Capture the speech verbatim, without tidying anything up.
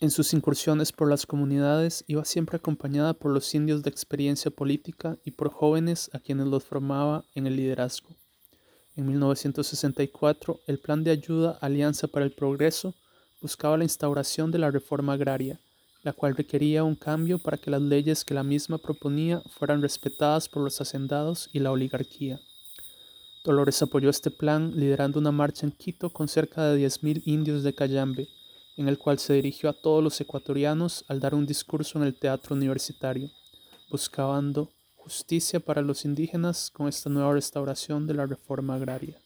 En sus incursiones por las comunidades iba siempre acompañada por los indios de experiencia política y por jóvenes a quienes los formaba en el liderazgo. En mil novecientos sesenta y cuatro, el Plan de Ayuda Alianza para el Progreso buscaba la instauración de la reforma agraria, la cual requería un cambio para que las leyes que la misma proponía fueran respetadas por los hacendados y la oligarquía. Dolores apoyó este plan liderando una marcha en Quito con cerca de diez mil indios de Cayambe, en el cual se dirigió a todos los ecuatorianos al dar un discurso en el teatro universitario, buscando justicia para los indígenas con esta nueva restauración de la reforma agraria.